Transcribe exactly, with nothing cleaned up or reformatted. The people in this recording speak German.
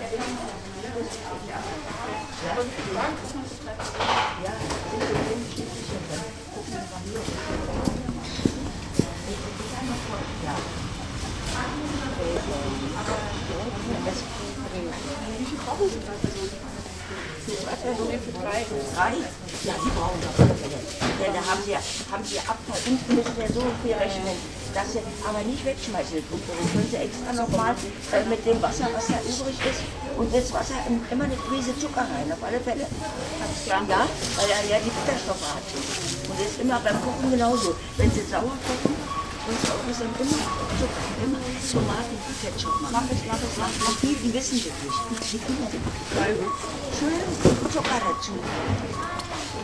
Wie viel brauchen Sie gerade? Drei? Ja, die brauchen wir auf alle Fälle. Denn da haben Sie, haben Sie Abfall. Unten müssen wir so viel rechnen, dass Sie aber nicht wegschmeißen. Das können Sie extra nochmal äh, mit dem Wasser, was da übrig ist. Und das Wasser immer eine Prise Zucker rein, auf alle Fälle. Ganz klar. Ja, weil er ja die Bitterstoffe hat. Und das ist immer beim Kochen genauso. Wenn Sie sauer kochen, und so müssen immer Zucker, immer Tomaten-Ketchup machen. Mach ich, mach ich, mach ich. Die, die wissen das nicht. Schön Zucker dazu.